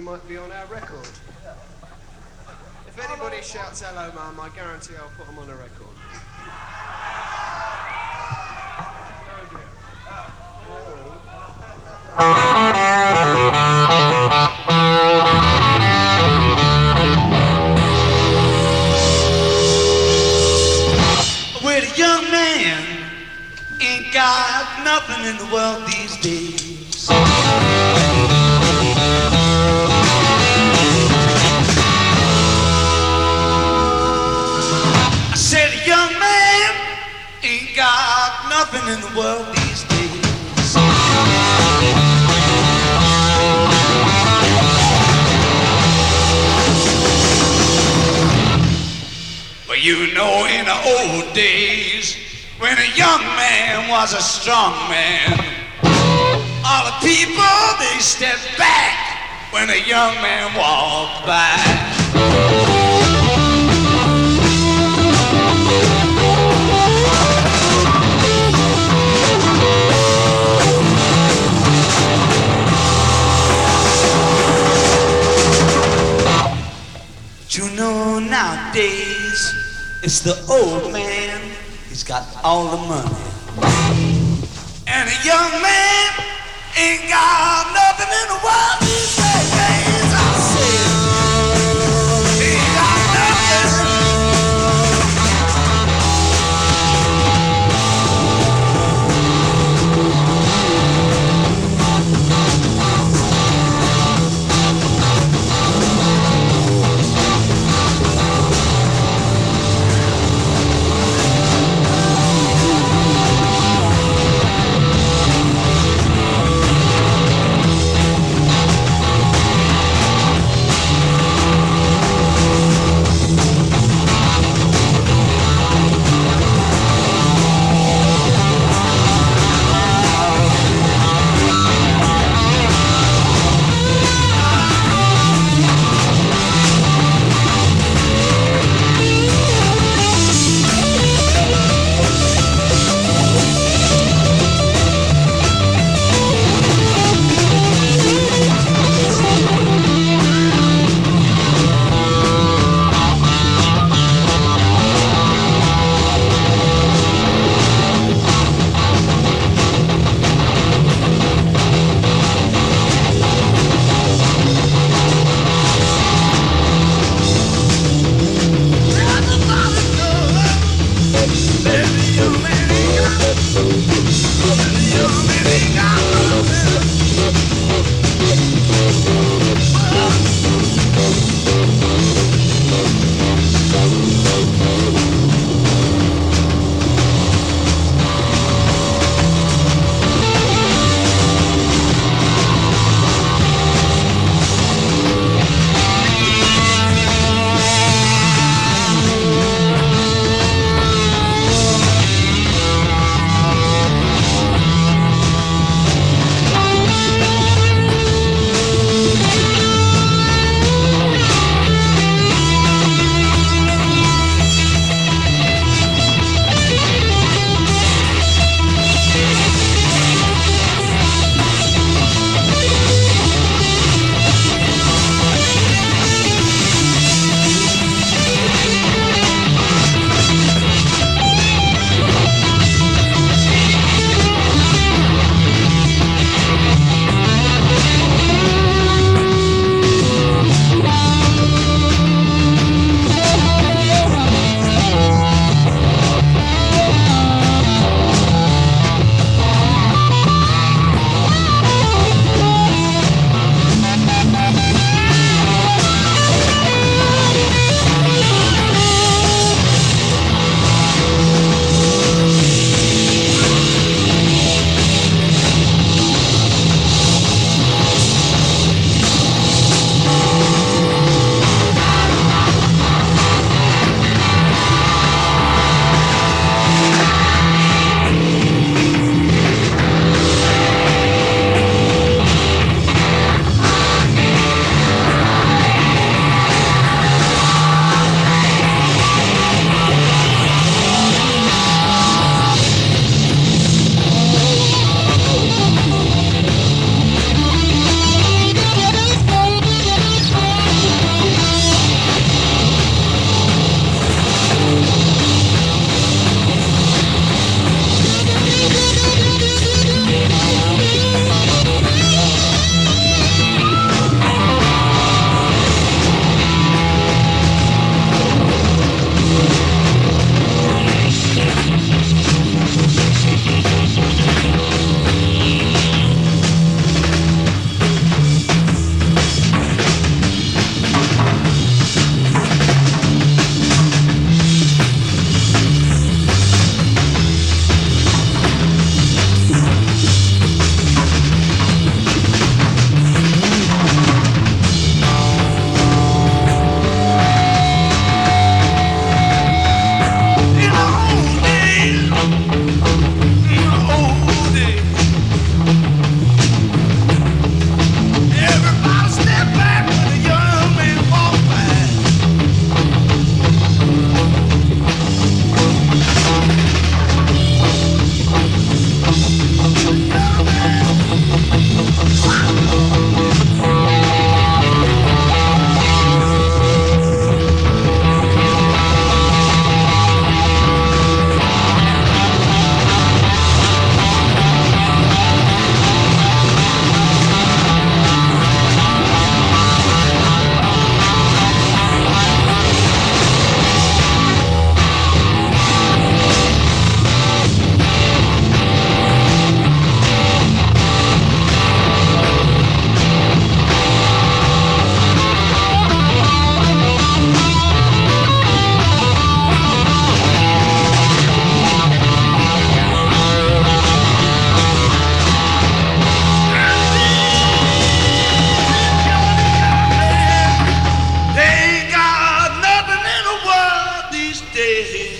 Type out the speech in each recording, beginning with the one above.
you might be on our record. If anybody shouts hello, Mum, I guarantee I'll put them on a record. Well, a young man ain't got nothing in the world these days. I said a young man ain't got nothing in the world these days. Well, you know, in the old days, when a young man was a strong man, all the people, they stepped back when a young man walked by. But you know, nowadays, it's the old man. He's got all the money. And a young man ain't got nothing in the world these days. I said, he ain't got nothing.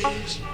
stage.